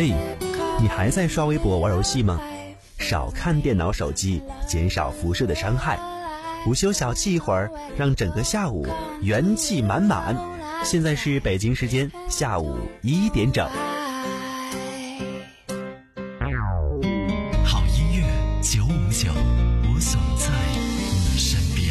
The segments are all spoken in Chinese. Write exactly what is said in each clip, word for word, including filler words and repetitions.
嘿，你还在刷微博玩游戏吗？少看电脑手机，减少辐射的伤害。午休小憩一会儿，让整个下午元气满满。现在是北京时间下午一点整。 好音乐九五九，我总在你身边。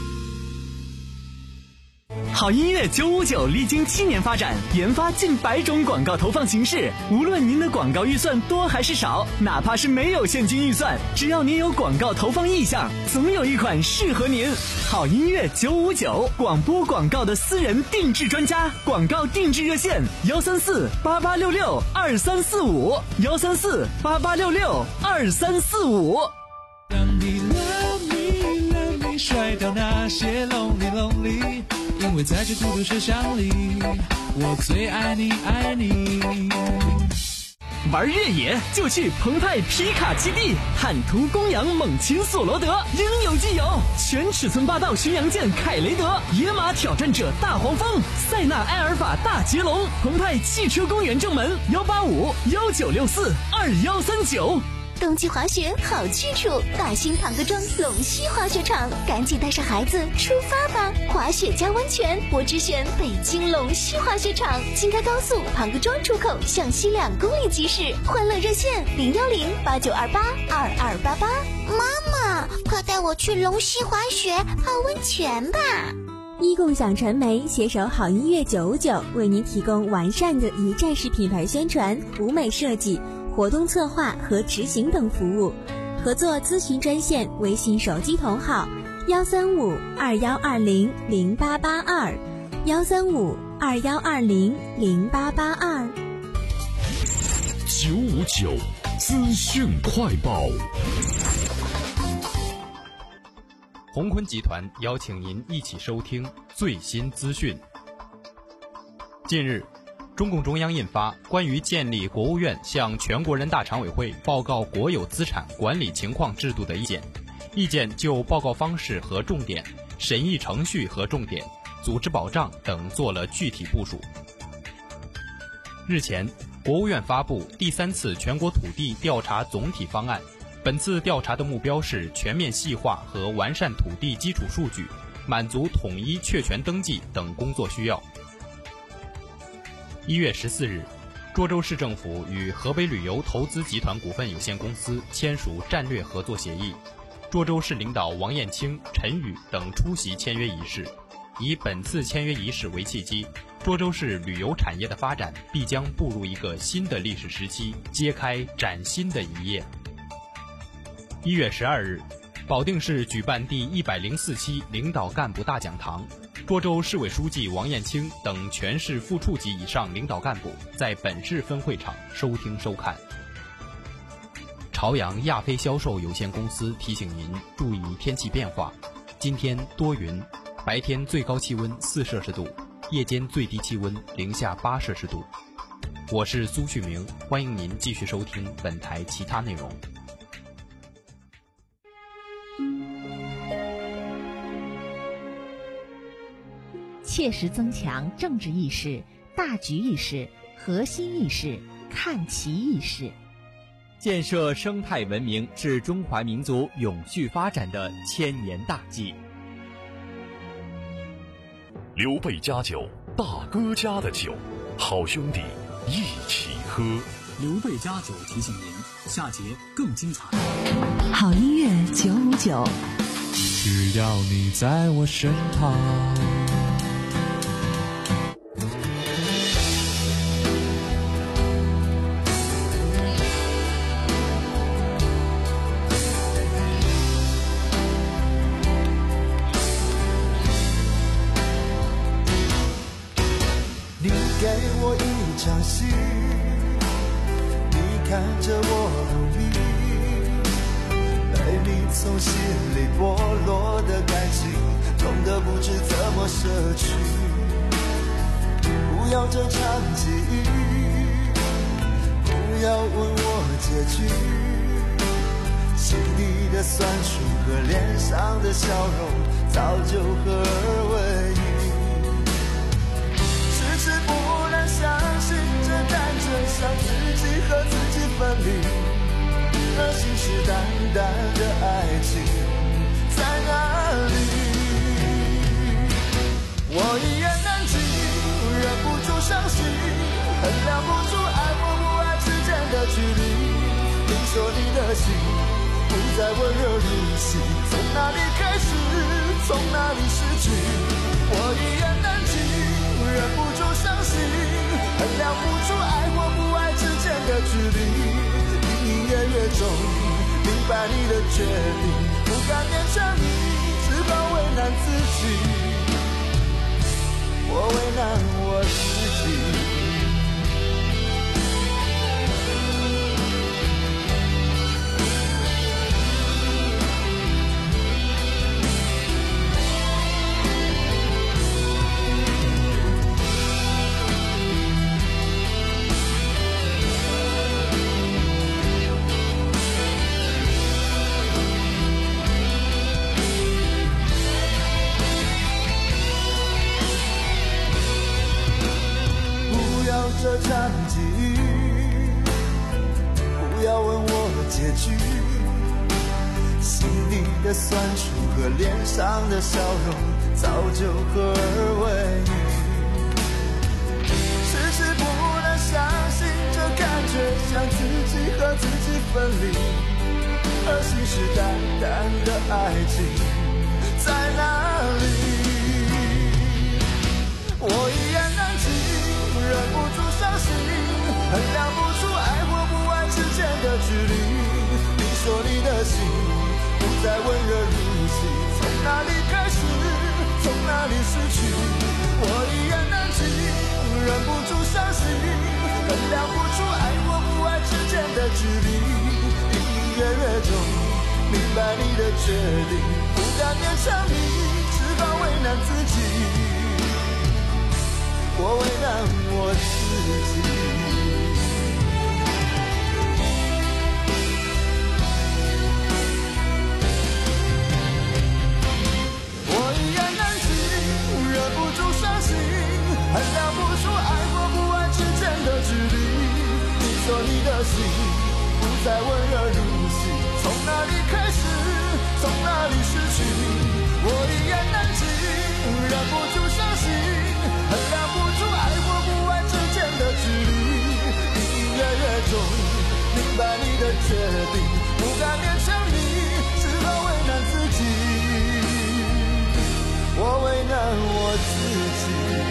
好音乐九五九历经七年发展，研发近百种广告投放形式。无论您的广告预算多还是少，哪怕是没有现金预算，只要您有广告投放意向，总有一款适合您。好音乐九五九，广播广告的私人定制专家，广告定制热线幺三四八八六六二三四五幺三四八八六六二三四五。 让你 love me love me， 甩掉那些 lonely lonely， 因为在这孤独车厢里，我最爱你爱你。 玩越野就去澎湃皮卡基地，坦途公羊猛禽索罗德应有尽有，全尺寸霸道巡洋舰凯雷德，野马挑战者大黄蜂，塞纳埃尔法大捷龙。澎湃汽车公园正门幺八五幺九六四二幺三九。 冬季滑雪好去处，大兴庞各庄龙溪滑雪场，赶紧带上孩子出发吧！滑雪加温泉，我只选北京龙溪滑雪场。京开高速庞各庄出口向西两公里即驶，欢乐热线零幺零八九二八二二八八。 妈妈，快带我去龙溪滑雪泡温泉吧！ 一共享传媒携手好音乐九五九，为您提供完善的一站式品牌宣传、舞美设计、活动策划和执行等服务。合作咨询专线微信手机同号幺三五二幺二零零八八二幺三五二幺二零零八八二。 九五九资讯快报。 鸿坤集团邀请您一起收听最新资讯。近日，中共中央印发关于建立国务院向全国人大常委会报告国有资产管理情况制度的意见，意见就报告方式和重点、审议程序和重点、组织保障等做了具体部署。日前，国务院发布第三次全国土地调查总体方案，本次调查的目标是全面细化和完善土地基础数据，满足统一确权登记等工作需要。一月十四日，涿州市政府与河北旅游投资集团股份有限公司签署战略合作协议，涿州市领导王燕青、陈宇等出席签约仪式。以本次签约仪式为契机，涿州市旅游产业的发展必将步入一个新的历史时期，揭开崭新的一页。一月十二日，保定市举办第一百零四期领导干部大讲堂，涿州市委书记王燕青等全市副处级以上领导干部在本市分会场收听收看。朝阳亚非销售有限公司提醒您注意天气变化，今天多云，白天最高气温四摄氏度，夜间最低气温零下八摄氏度。我是苏旭明，欢迎您继续收听本台其他内容。 切实增强政治意识、大局意识、核心意识、看齐意识， 建设生态文明是中华民族永续发展的千年大计。 刘备家酒，大哥家的酒，好兄弟一起喝。 刘备家酒提醒您，下节更精彩。 好音乐九五九， 只要你在我身旁。 给我一场戏，你看着我努力，泪你从心里剥落的感情，痛得不知怎么舍去。不要这场记忆，不要问我结局，心底的酸楚和脸上的笑容早就合二为一。迟迟不能相信，这单纯像自己和淡的爱情在哪里？我一言难尽，忍不住伤心，衡量不出爱或不爱之间的距离。听说你的心不再温热如昔，从哪里开始，从哪里失去？我一言难尽，忍不住伤心，衡量不出爱或不爱之间的距离。隐隐约约中明白你的决定，不敢勉强你，只好为难自己，我为难我自己。这场际遇，不要问我结局，心里的酸楚和脸上的笑容早就合而为一。迟迟不能相信，这感觉像自己和自己分离，而信誓旦旦的爱情在哪里？我一言难尽，忍不住伤心，衡量不出爱或不爱之间的距离。你说你的心不再温热如昔，从哪里开始，从哪里失去？我一言难尽，忍不住伤心，衡量不出爱或不爱之间的距离。隐隐约约中明白你的决定，不敢勉强你，只好为难自己，我为难我自己。我一言难尽，忍不住伤心，衡量不出爱或不爱之间的距离。你说你的心不再温热如昔，从哪里开始，从哪里失去？我一言难尽，忍不住伤心，衡量不出爱或不爱之间的距离。隐隐约约中明白你的决定，不敢勉强你，只好为难自己，我为难我自己。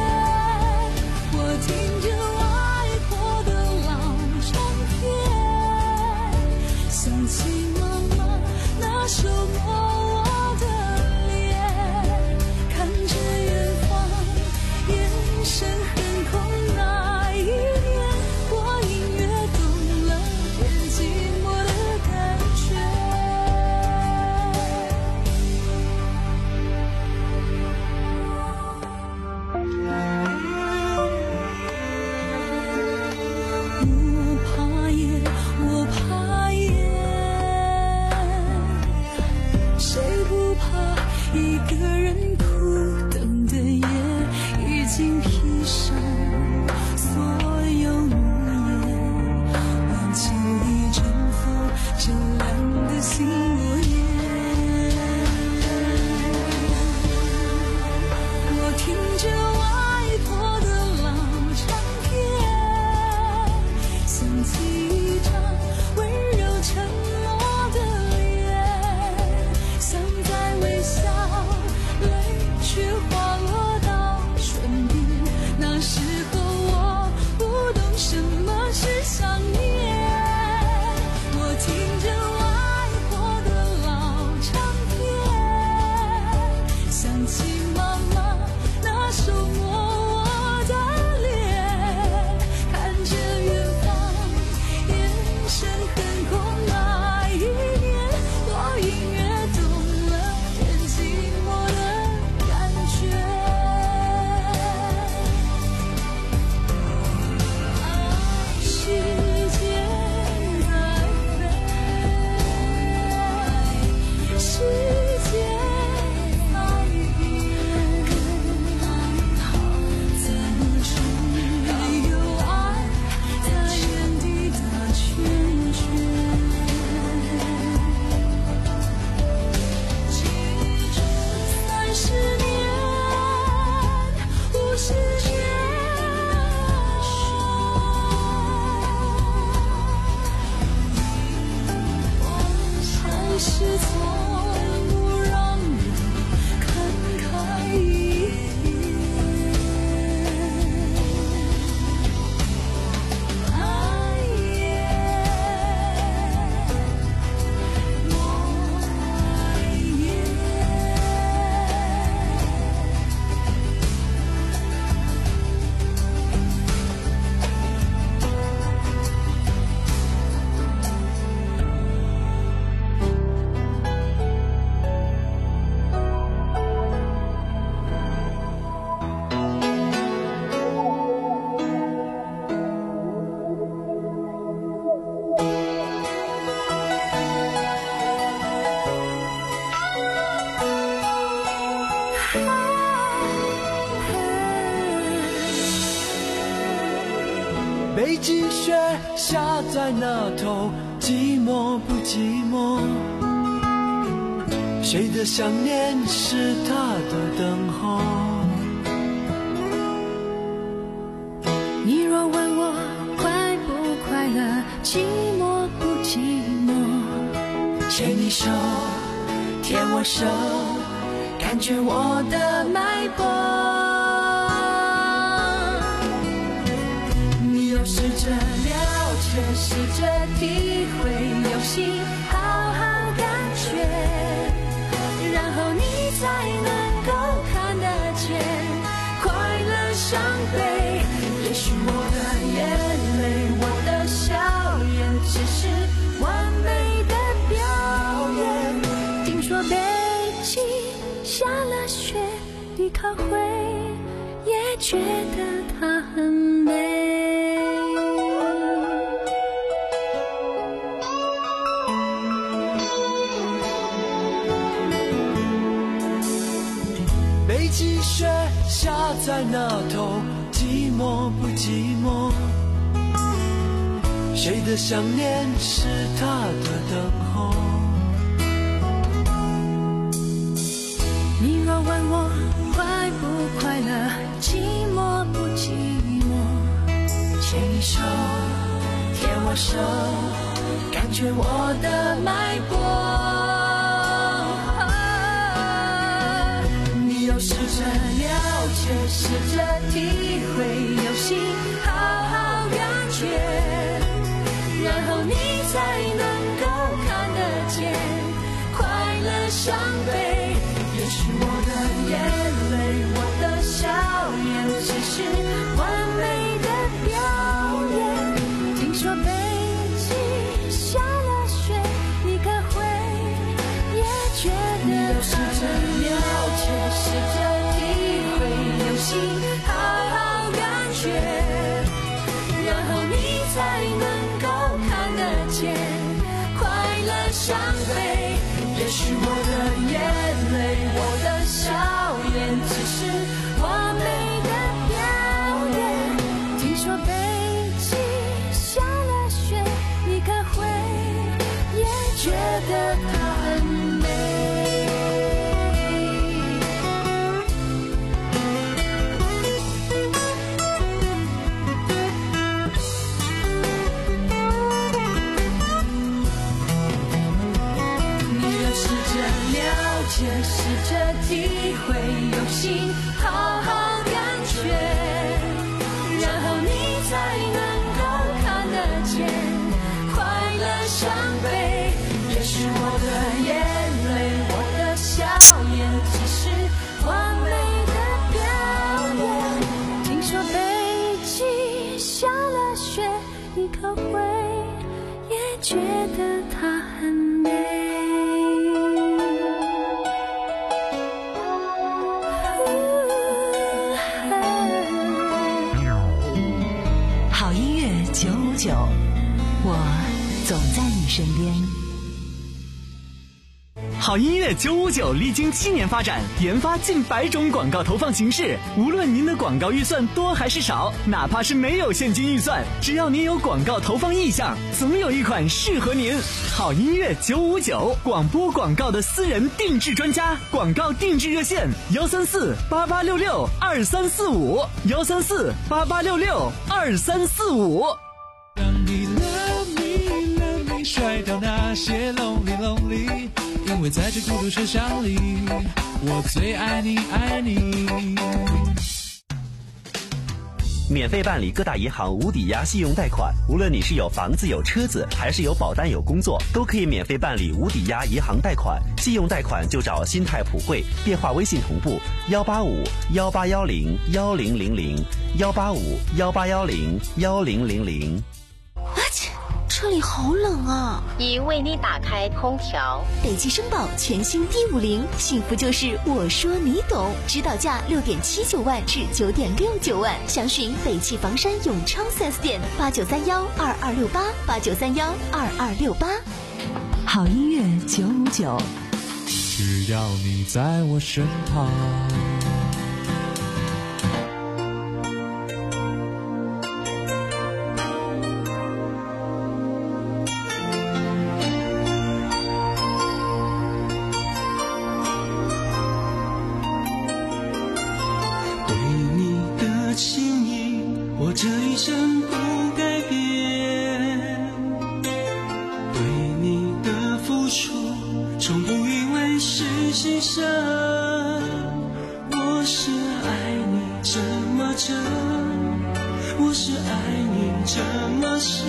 听着外婆的老唱片， 一个人孤灯的夜，已经披上所有诺言，挽起一阵风照亮的心窝。我听着外婆的老唱片，想起一张温柔沉默的脸，像在微笑，泪却滑落到唇边。那时候我不懂什么是想念，我听着外婆的老唱片，想起妈妈那手摸我的脸，看着远方眼神很空。那一年我隐约懂了点寂寞的感觉。时间在飞，时间在变，怎么是有爱在原地打圈圈？三十年，五十年，还是从不让我看开一眼。爱也，我也。 北极雪下在那头，寂寞不寂寞？谁的想念是他的等候？ 你若问我快不快乐，寂寞不寂寞？ 牵你手，舔我手，感觉我的脉搏。 你又试着了解，试着体会，用心好好感觉，然后你才能够看得见快乐伤悲。也许我的眼泪，我的笑颜，只是完美的表演。听说北京下了雪，你可会也觉得它很美？ 北极雪下在那头，寂寞不寂寞？谁的想念是他的等候？ 你若问我快不快乐，寂寞不寂寞？ 牵你手，舔我手，感觉我的脉搏。 试着了解，试着体会，用心好好感觉，然后你才能够看得见快乐伤悲。也许我的眼泪，我的笑颜，只是完美的表演。听说北京下了雪，你可会也觉得试着了解， 试着体会，用心好好感觉，然后你才能够看得见快乐伤悲。 也许我的眼泪，我的且试着体会用心好好感觉，然后你才能够看得见快乐伤悲。也许我的眼泪，我的笑颜，只是完美的表演。听说北极下了雪，你可会也觉得它很美？ 好音乐九五九，我总在你身边。 好音乐九五九历经七年发展，研发近百种广告投放形式。无论您的广告预算多还是少，哪怕是没有现金预算，只要您有广告投放意向，总有一款适合您。好音乐九五九，广播广告的私人定制专家，广告定制热线：幺三四八八六六二三四五，幺三四八八六六二三四五。 让你 love me love me， 甩掉那些 lonely lonely。因为在这孤独车厢里，我最爱你爱你。 免费办理各大银行无抵押信用贷款，无论你是有房子有车子，还是有保单有工作，都可以免费办理无抵押银行贷款。信用贷款就找新泰普惠，电话微信同步幺八五幺八幺零幺零零零幺八五幺八幺零幺零零零。 这里好冷啊！ 已为你打开空调。 北汽声宝全新 D 五零，幸福就是我说你懂。指导价六点七九万至九点六九万，详询北汽房山永昌 四 S 店八九三幺二二六八八九三幺二二六八。 好音乐九五九， 只要你在我身旁。 这一生不改变，对你的付出从不以为是牺牲。我是爱你这么真，我是爱你这么深，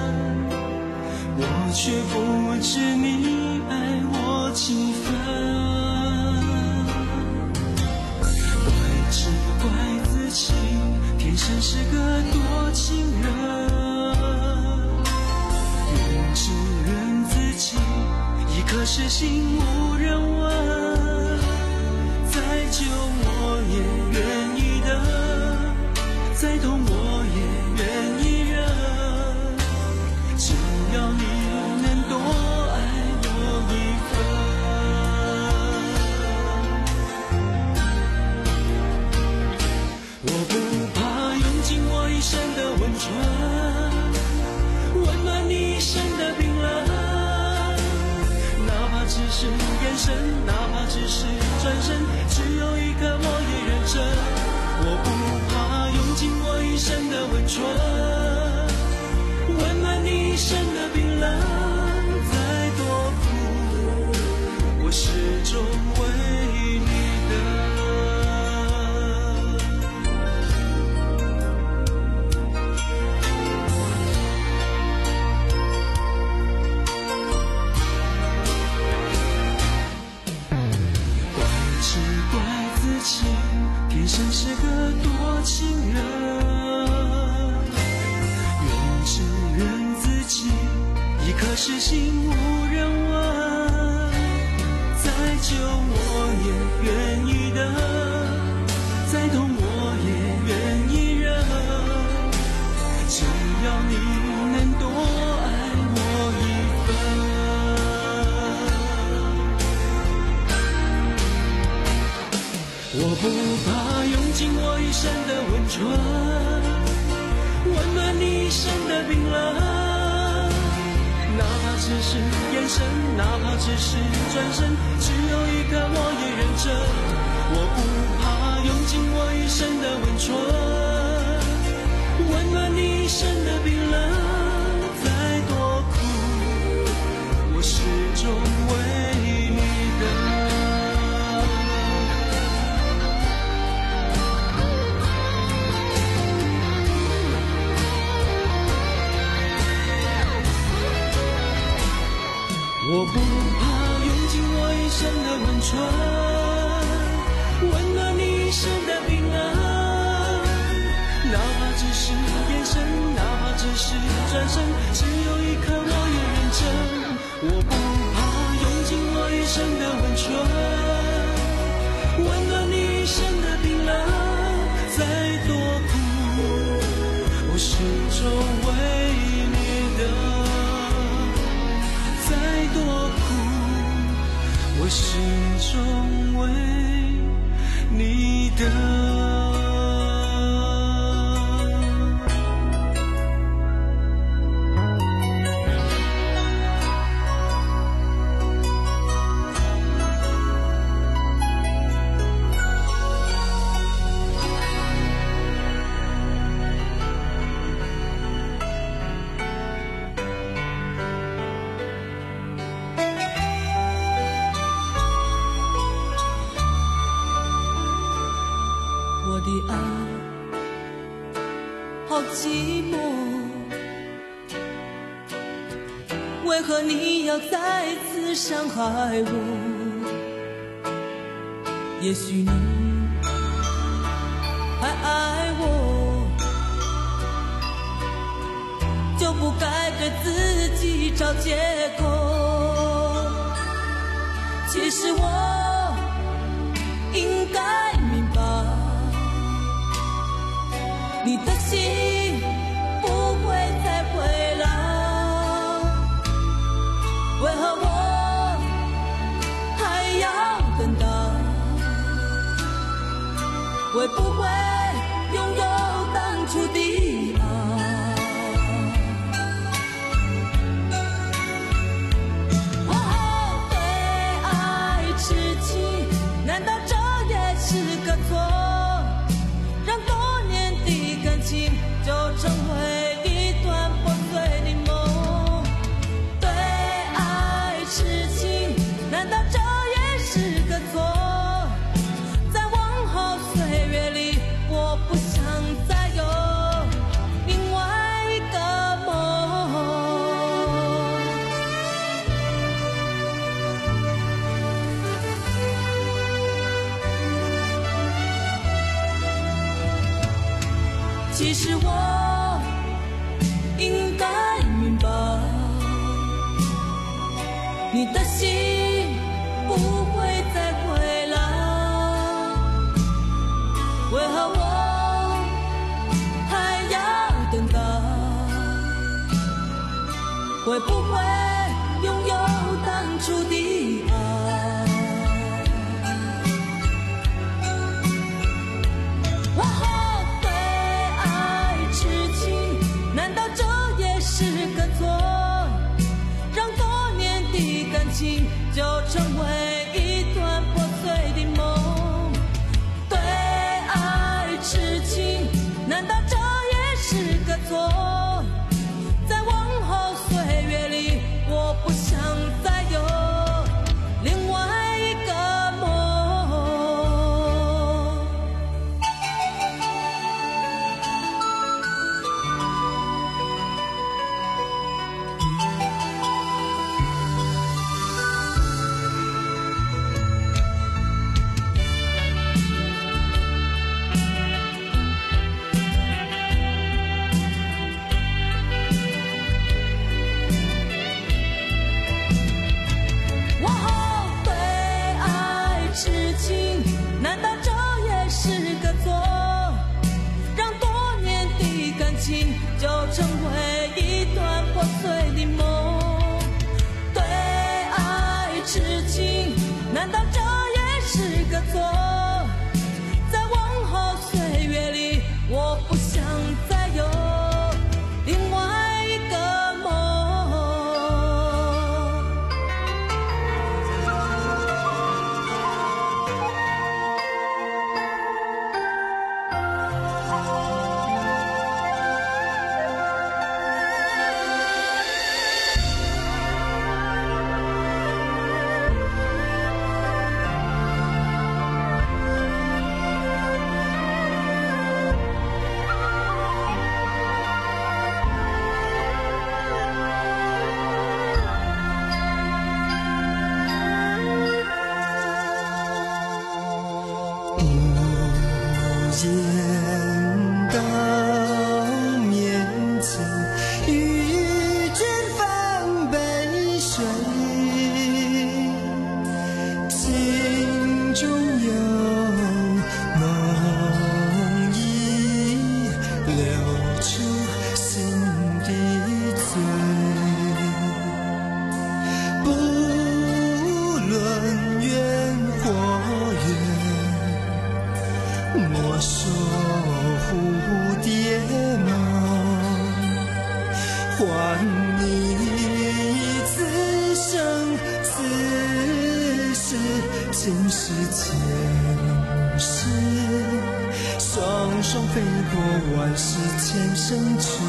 我却不知你爱我几分。怪只怪自己天生是个多情人，怨只怨自己一颗痴心无人问，再久我也愿意等，再痛我也愿意忍，只要你能多爱我一分。我不怕用尽我一生的温存，温暖你一生的冰冷，哪怕只是眼神，哪怕只是转身，只有一刻我也认真。我不怕用尽我一生的温存，温暖你一生的冰冷，再多苦我始终为你等。天生是个多情人，怨只怨自己一颗痴心无人问，再久我也愿意等，再痛我也愿意忍，只要你能多爱我一分。我不怕用尽我一生的温存，温暖你一生的冰冷，哪怕只是眼神，哪怕只是转身，只有一刻我也认真。我不怕用尽我一生的温存，温暖你一生的冰冷，再多苦我始终为你等。 春，温暖你一生的冰冷。哪怕只是眼神，哪怕只是转身，只有一刻我也认真。我不怕用尽我一生的温存，温暖你一生的冰冷。再多苦，我始终为你等。再多苦，我始终为你等。我的爱好寂寞，为何你要再次伤害我？也许你还爱我，就不该对自己找借口。其实我应该明白，你的心不会再回来。为何我还要等待？会不会拥有当初的爱？哦，对爱痴情，难道这也是个错？让多年的感情就成为一段破碎的梦。对爱痴情，难道这也是个错？在往后岁月里，我不想再有另外一个梦。其实我应该明白，你的心不会再回来。为何我还要等待？会不会拥有当初的爱？我后对爱痴情，难道这也是个错？让多年的感情就成为一段破碎的梦。对爱痴情，难道这也是个错？在往后岁月里，我不想再有另外一个梦。我后对爱痴情，难道这也是个错？让多年的感情就成为一段破碎的梦。对爱痴情，难道这也是个错？在往后岁月里，我不想再有另外一个梦。 雁到面前，遇见翻北水，心中有梦已流出心的醉，不论远或远，莫说蝴蝶梦，还你此生此世今世前世，双双飞过万世千生去。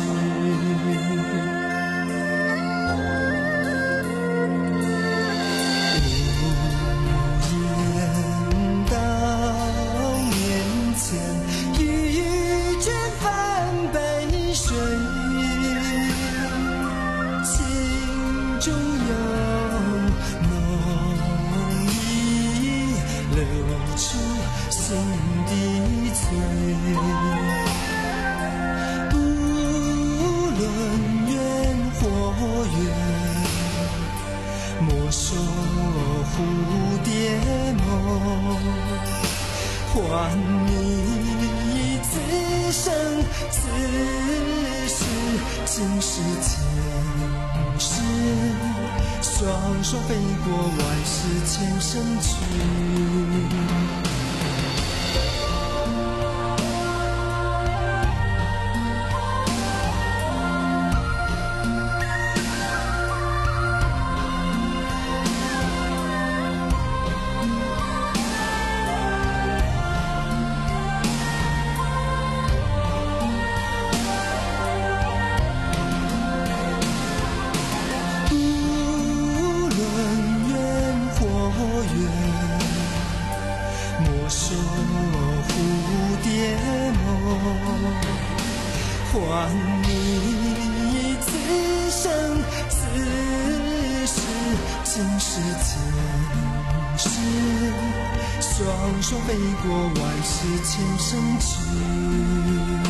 蝴蝶梦，还你此生此世今世前世，双双飞过万世千生去。还你此生此世今世前世，双双飞过万世千生去。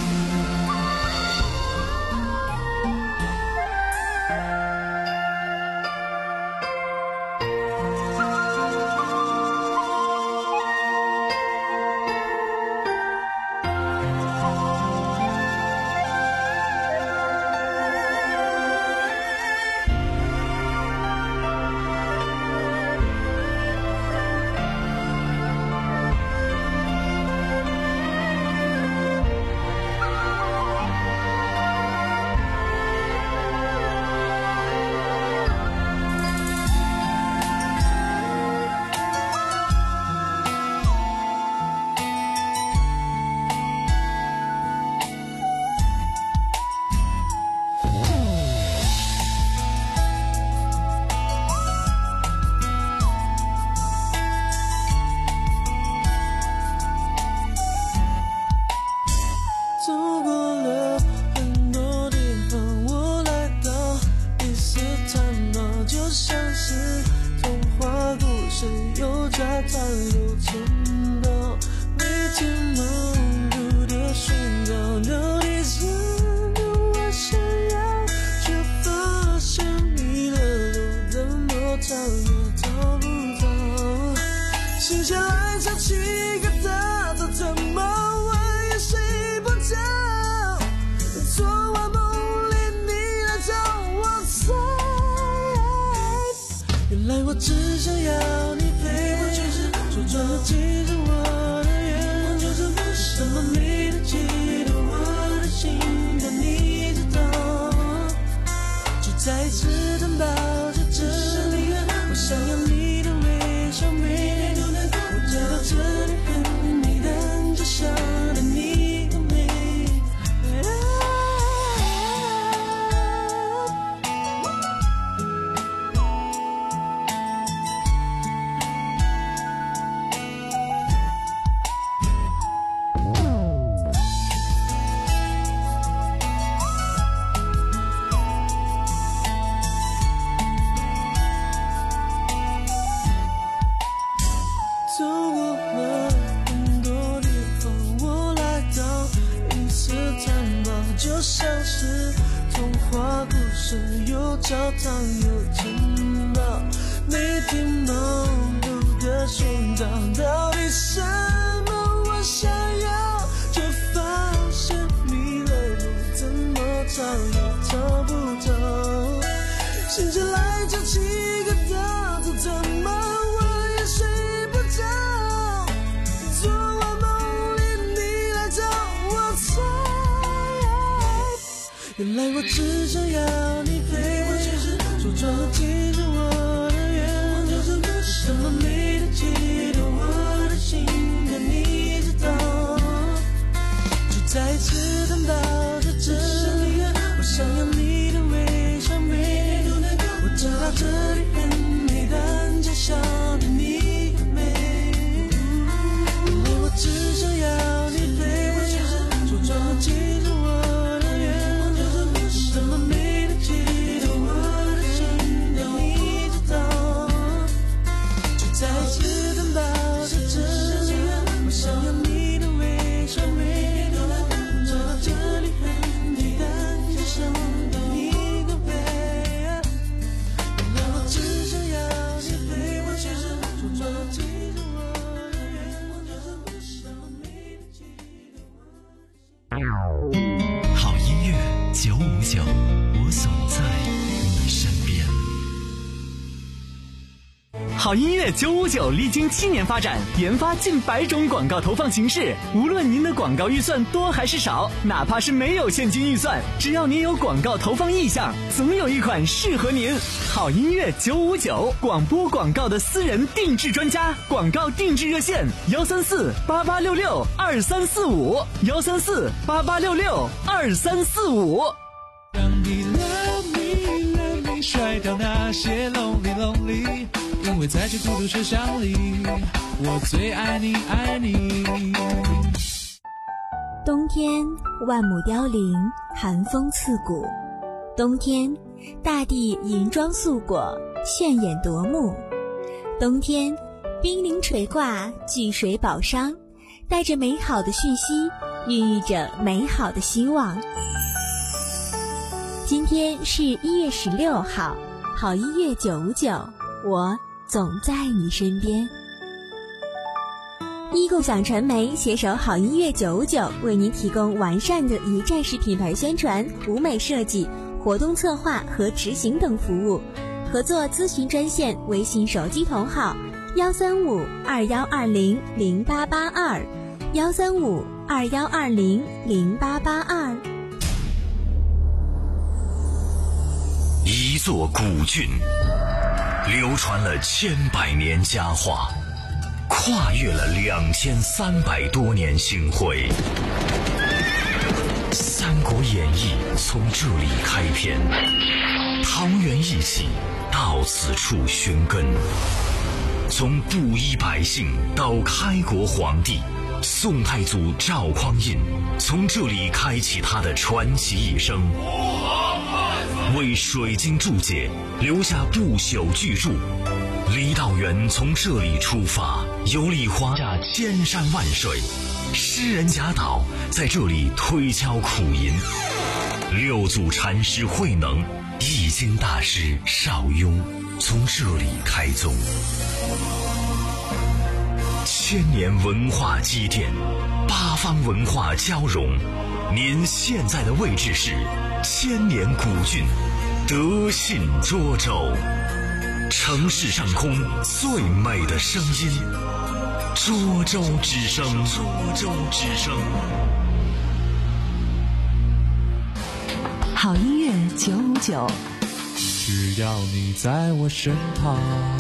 我只想要你陪我，其实说穿了其实我的愿就是为什么没得记得我的心跟你知道，就再一次等到这这里，我想要你的微笑美，我知道这里很美，但假笑的你很美，因为我只想要你陪我，其实说穿了其实我的愿就是为什么没得记得我的心跟你知道，就再一次等到这这里，我想要你的微笑美，我知道这里很美，但假笑的你更美，因为我只想要你陪我，其实说穿了其实我的愿就是为什么没得记得我。 好音乐九五九，我总在你身边。 好音乐九五九历经七年发展，研发近百种广告投放形式。无论您的广告预算多还是少，哪怕是没有现金预算，只要您有广告投放意向，总有一款适合您。好音乐九五九，广播广告的私人定制专家，广告定制热线：幺三四八八六六二三四五，幺三四八八六六二三四五。 让你 love me love me 甩掉那些 lonely lonely， 因为在这孤独车厢里，我最爱你爱你。 冬天万亩凋零，寒风刺骨。冬天大地银装素裹，炫眼夺目。冬天冰凌垂挂，巨水宝商，带着美好的讯息，孕育着美好的希望。今天是一月十六号，好音乐九五九，我总在你身边。一共享传媒携手好音乐九五九，为您提供完善的一站式品牌宣传、舞美设计、活动策划和执行等服务。合作咨询专线：微信手机同号幺三五二幺二零零八八二，幺三五二幺二零零八八二。 一座古郡，流传了千百年佳话，跨越了两千三百多年星辉。《三国演义》从这里开篇，桃园一起到此处寻根。从布衣百姓到开国皇帝，宋太祖赵匡胤从这里开启他的传奇一生，为水晶注解留下不朽巨著。李道元从这里出发，游历华夏千山万水，诗人贾岛在这里推敲苦吟，六祖禅师慧能、易经大师邵雍从这里开宗。千年文化积淀，八方文化交融。您现在的位置是千年古郡德信涿州，城市上空最美的声音，涿州之声。涿州之声。 好音乐九五九， 只要你在我身旁。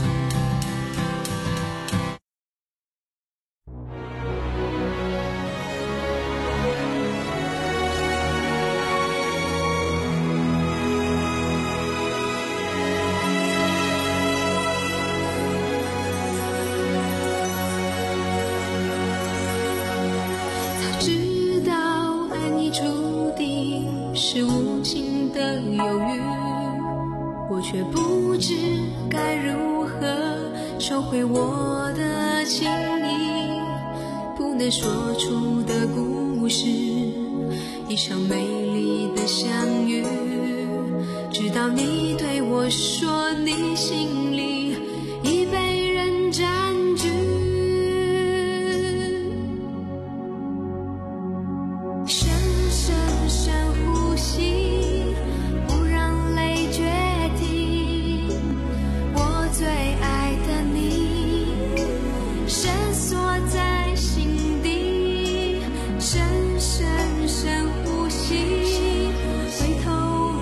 是无情的犹豫，我却不知该如何收回我的情意，不能说出的故事，一场美丽的相遇，直到你对我说你心里已被人占据。回头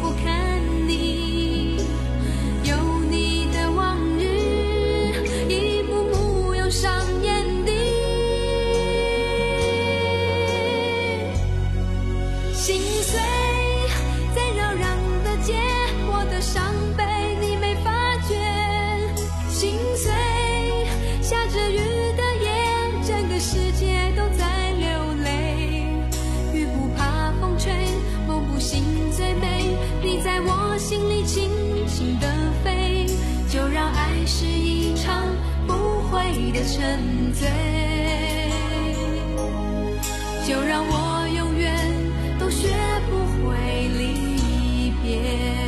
的沉醉，就让我永远都学不会离别。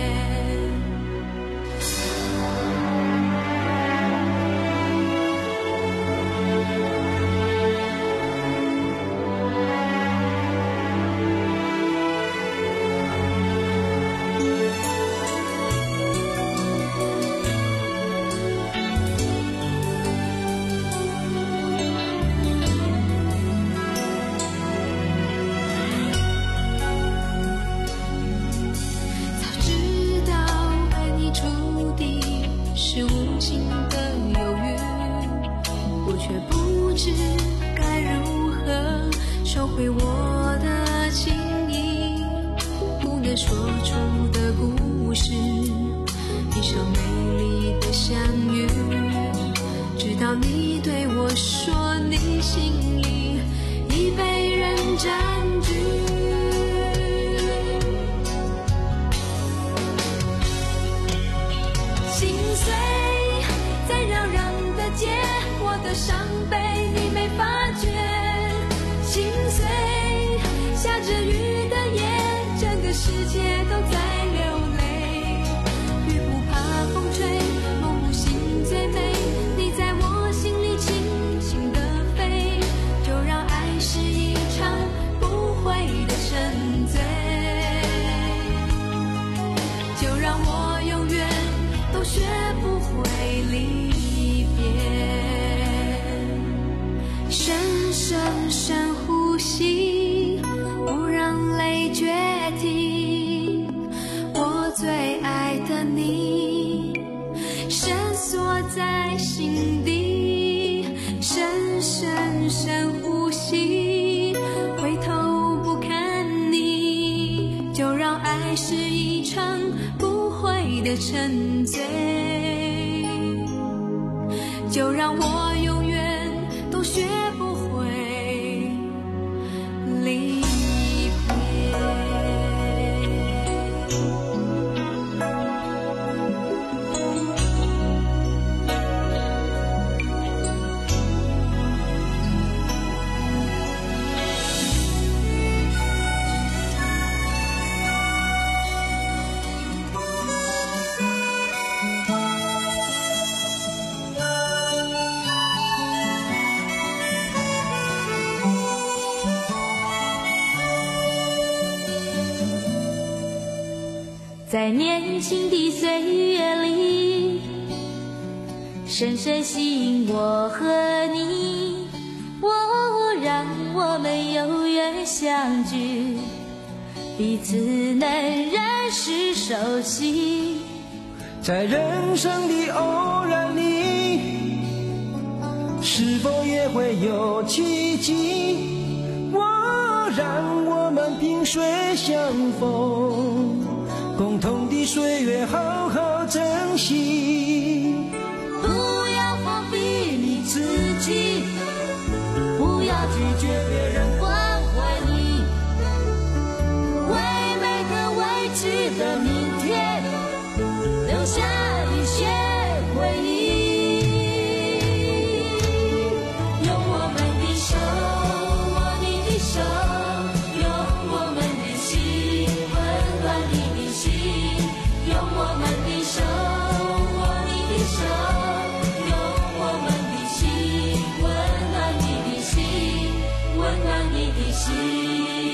收回我的情意，不能说出的故事，一场美丽的相遇，直到你对我说你心里已被人占据。心碎在扰攘的街，我的伤悲你没发觉，心碎，下着雨的夜，整个世界都在流泪。雨不怕风吹，梦不醒最美。你在我心里轻轻地飞，就让爱是一场不悔的沉醉，就让我永远都学不会离别。深深深呼吸，不让泪决堤，我最爱的你深锁在心底。深深深呼吸，回头不看你，就让爱是一场不悔的沉醉，就让我永远都学不会离别。 在年轻的岁月里，深深吸引我和你，我让我们有缘相聚，彼此能认识熟悉。 在人生的偶然里，是否也会有奇迹？我让我们萍水相逢，共同的岁月好好珍惜。 不要放弃你自己，不要拒绝别人关怀你，为每个未知的明天留下一些回忆。用我们的手握你的手，用我们的心温暖你的心，用我们的手握你的手，用我们的心温暖你的心，温暖你的心。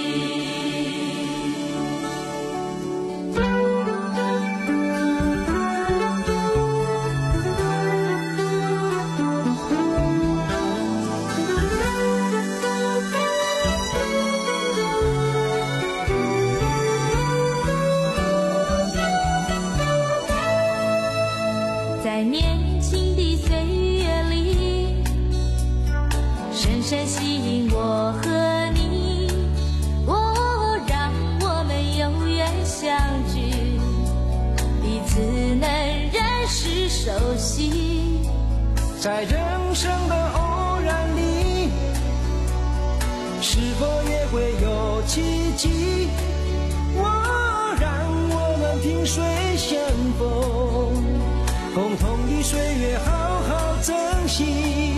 在年轻的岁月里，深深吸引我和你，我让我们有缘相聚，彼此能认识熟悉。 在人生的偶然里，是否也会有奇迹？我让我们萍水相逢，共同的岁月好好珍惜。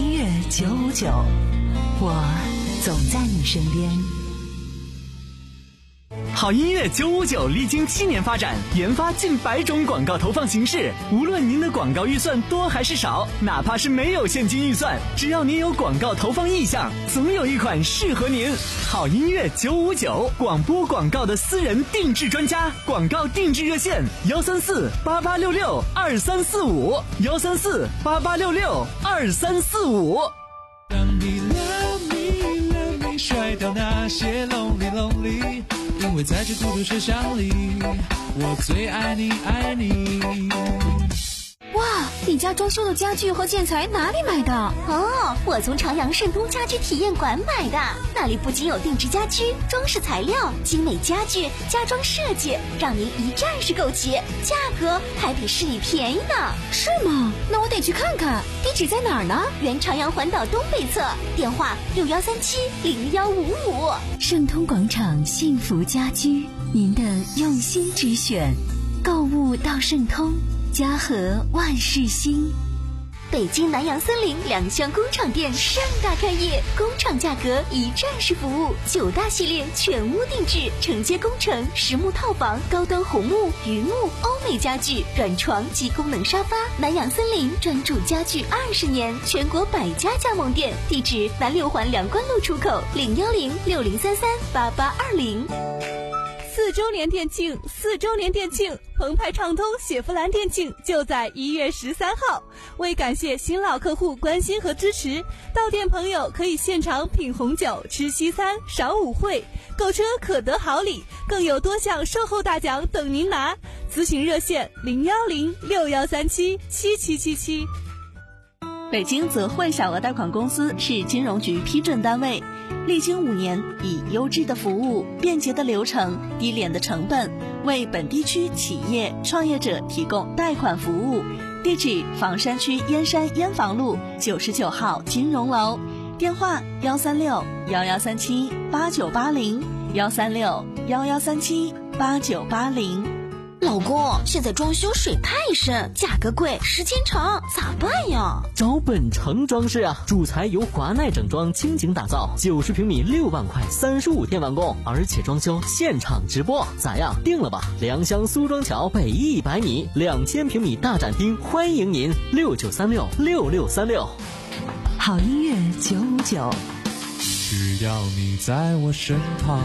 音乐九五九，我总在你身边。 好音乐九五九历经七年发展，研发近百种广告投放形式。无论您的广告预算多还是少，哪怕是没有现金预算，只要您有广告投放意向，总有一款适合您。好音乐九五九，广播广告的私人定制专家，广告定制热线：幺三四八八六六二三四五，幺三四八八六六二三四五。 让你 love me love me 甩掉那些 lonely lonely， 因为在这孤独车厢里，我最爱你爱你。 哇，你家装修的家具和建材哪里买的？哦，我从朝阳盛东家居体验馆买的，那里不仅有定制家居、装饰材料、精美家具、家装设计，让您一站式购齐，价格还比市里便宜呢。是吗？那我得去看看。地址在哪儿呢？原朝阳环岛东北侧，电话六幺三七零幺五五。 盛通广场幸福家居，您的用心之选，购物到盛通。家和万事兴。 北京南洋森林两厢工厂店盛大开业，工厂价格一站式服务，九大系列全屋定制，承接工程、实木套房、高端红木、榆木、欧美家具、软床及功能沙发。南洋森林专注家具二十年，全国百家加盟店，地址南六环梁关路出口零幺零六零三三八八二零。 四周年店庆，四周年店庆，澎湃畅通雪佛兰店庆就在一月十三号。为感谢新老客户关心和支持，到店朋友可以现场品红酒、吃西餐、赏舞会，购车可得好礼，更有多项售后大奖等您拿。咨询热线零幺零六幺三七七七七七。 北京泽汇小额贷款公司是金融局批准单位，历经五年，以优质的服务、便捷的流程、低廉的成本，为本地区企业创业者提供贷款服务。地址：房山区燕山燕房路九十九号金融楼，电话：幺三六幺幺三七八九八零，幺三六幺幺三七八九八零。 老公，现在装修水太深，价格贵，时间长，咋办呀？ 找本城装饰啊，主材由华奈整装倾情打造，九十平米六万块，三十五天完工，而且装修现场直播，咋样？定了吧？良乡苏庄桥北一百米，两千平米大展厅，欢迎您，六九三六六六三六。 好音乐九五九， 只要你在我身旁。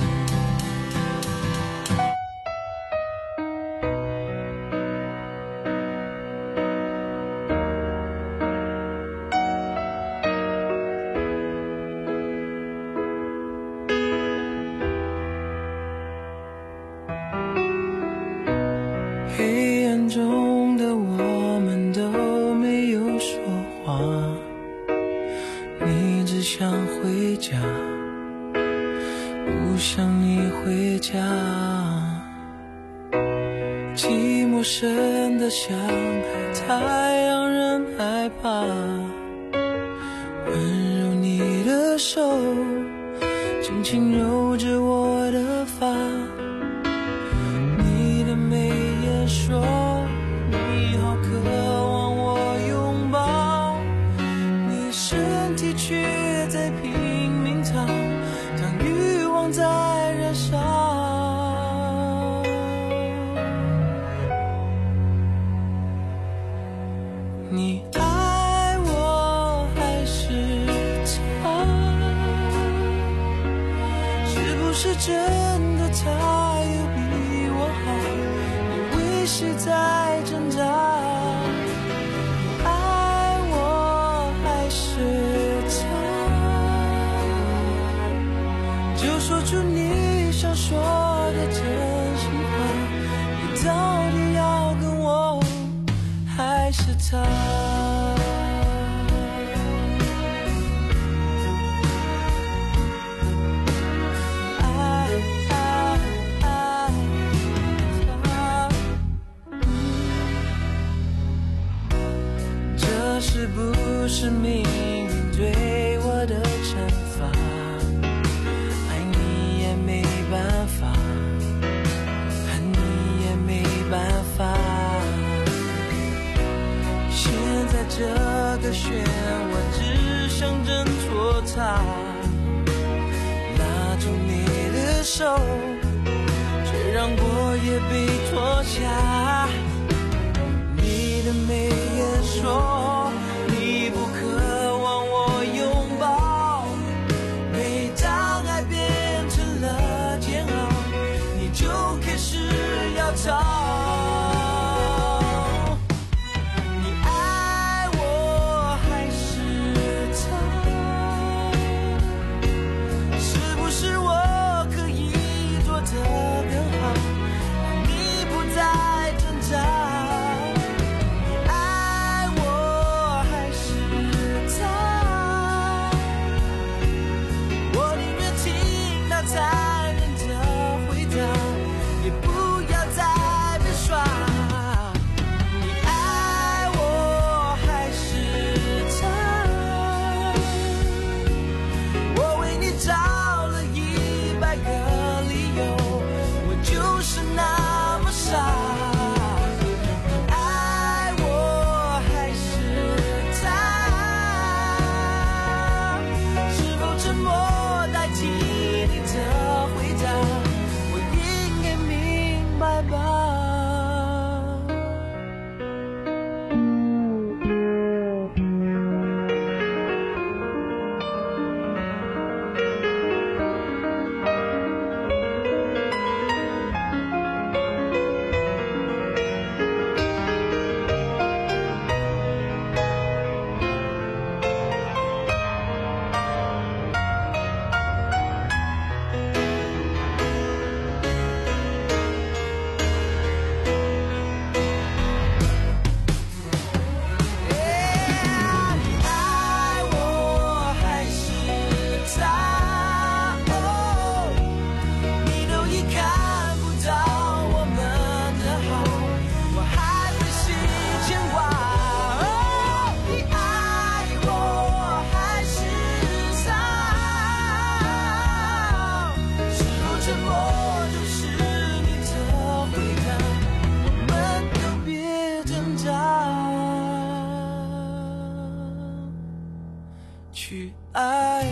黑暗中的我们都没有说话，你只想回家，不想你回家。寂寞深得像海太让人害怕，温柔你的手轻轻揉着我的发，说你好渴望我拥抱，你身体却在拼命逃，当欲望在燃烧。你爱我还是他？是不是真的他有比我好？谁在挣扎？爱我还是他？就说出你想说的真心话，你到底要跟我还是他？爱爱爱他。 他，拉住你的手，却让我也被拖下。你的眉眼说你不渴望我拥抱，每当爱变成了煎熬，你就开始要逃。去爱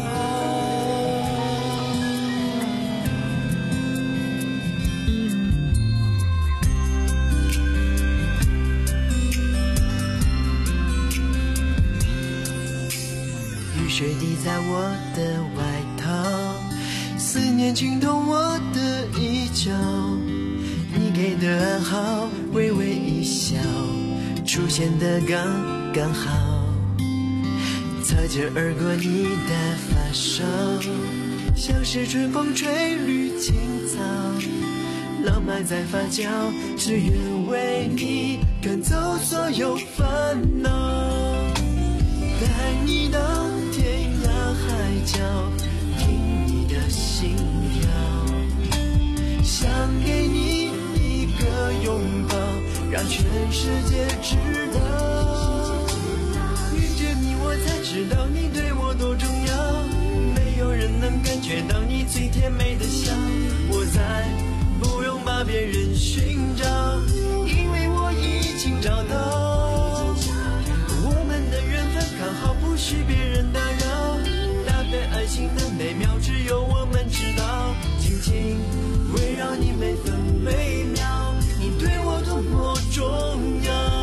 雨水滴在我的外套，思念浸透我的衣角，你给的暗号，微微一笑，出现的刚刚好，擦肩而过你的发梢，像是春风吹绿青草，浪漫在发酵，只愿为你赶走所有烦恼，带你到天涯海角，听你的心跳，想给你一个拥抱，让全世界知道，遇见你我才知道你对我多重要，没有人能感觉到你最甜美的笑，我再不用把别人寻找，因为我已经找到，我们的缘分刚好不许别人打扰，搭配爱情的美妙只有我们知道，紧紧围绕你每分每秒，你对我多么重要。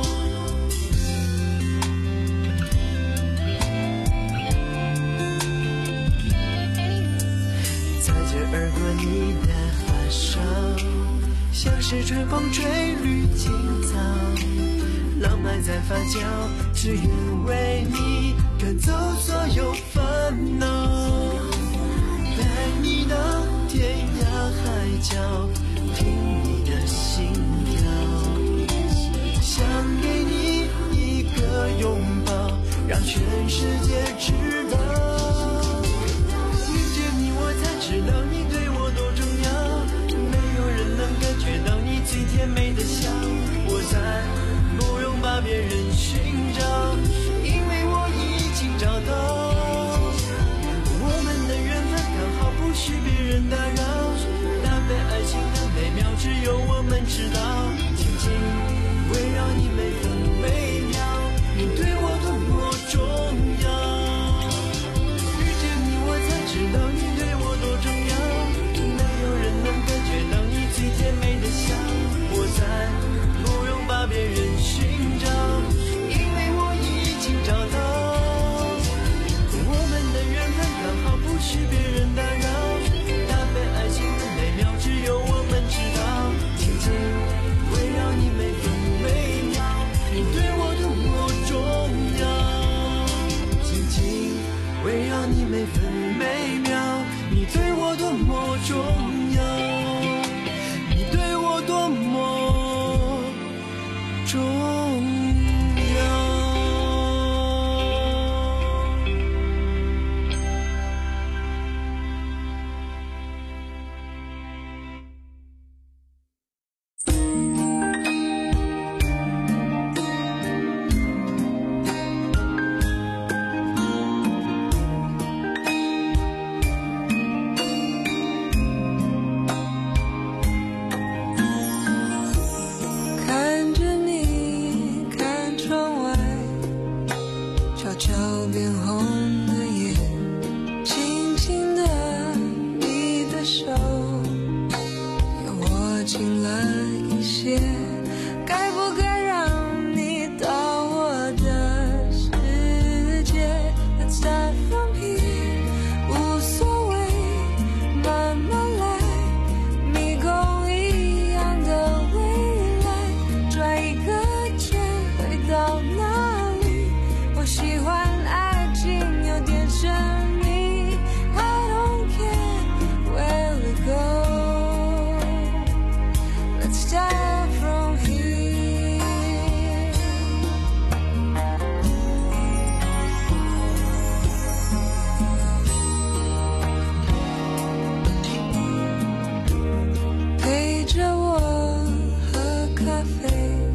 而过你的发梢，像是春风吹绿青草，浪漫在发酵，只愿为你赶走所有烦恼，带你到天涯海角，听你的心跳，想给你一个拥抱，让全世界知道，知道你对我多重要，没有人能感觉到你最甜美的笑，我再不用把别人寻找，因为我已经找到，我们的缘分刚好不许别人打扰，搭配爱情的美妙只有我们知道，紧紧围绕你每分每秒，你对我多么重要。 每分每秒，你对我多么重要，你对我多么重要。 看着你，看窗外，悄悄变红的夜，轻轻的，你的手又握紧了一些，该不该让你到我的世界 ？Let's start from here， 无所谓，慢慢来，迷宫一样的未来，转一个圈回到哪里？我喜欢爱情有点神秘 ，I don't care where we go。Let's start from here。陪着我喝咖啡，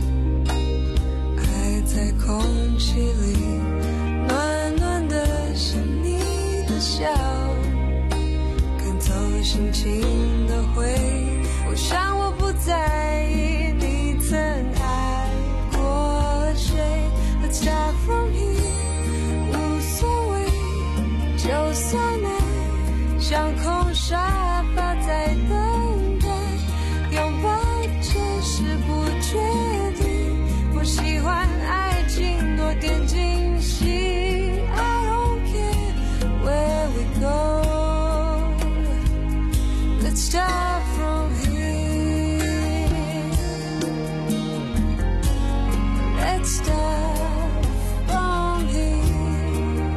爱在空气里，暖暖的是你的笑，赶走心情的灰。我想我不在意你曾爱过谁。Let's start from here， 无所谓，就算爱像空沙发在等待，拥抱这是不确定。我喜欢爱情多点惊喜 ，I don't care where we go。Let's start from here。Let's start from here。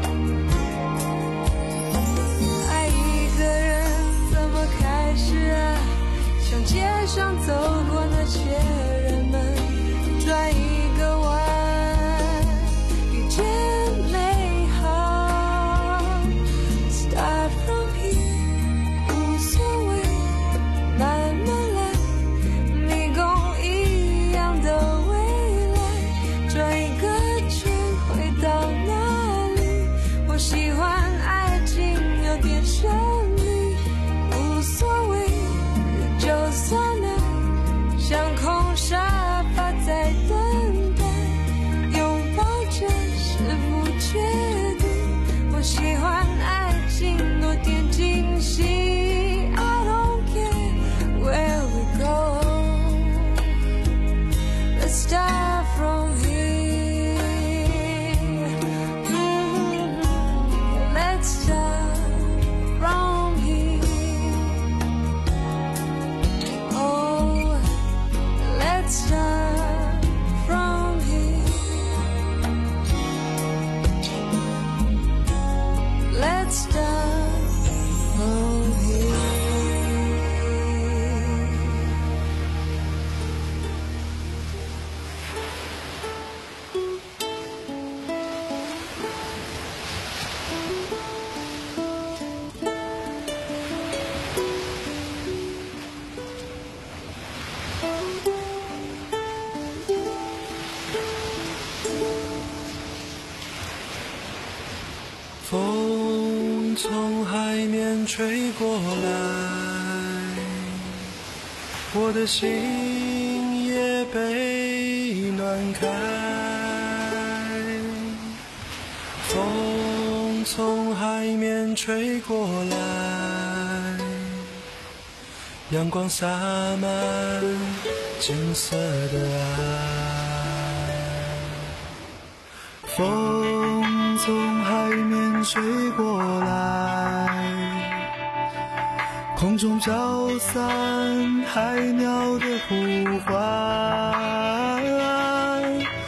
爱一个人怎么开始啊？像街上走过那些人们，转一个弯，遇见美好。Start from here， 无所谓，慢慢来，迷宫一样的未来，转一个圈回到哪里？我喜欢爱情有点神秘，无所谓，就算爱像空沙发在等待，拥抱这是不确定。我喜欢爱情多点惊喜 ，I don't care where we go。Let's start from here。Let's start from here。Oh。Let's start from here. Let's start from here. 风从海面吹过来，我的心也被暖开。风从海面吹过来，阳光洒满金色的爱。风从海面吹过来，空中飘散海鸟的呼唤。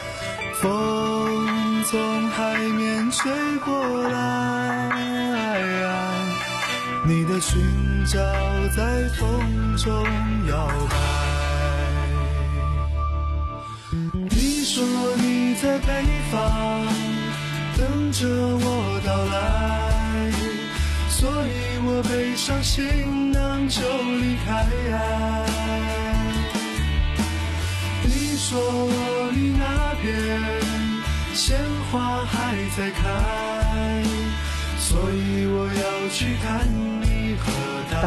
风从海面吹过来， 你的裙角在风中摇摆。你说你在北方等着我到来，所以我背上行囊就离开。你说你那边鲜花还在开，所以我要去看你和他。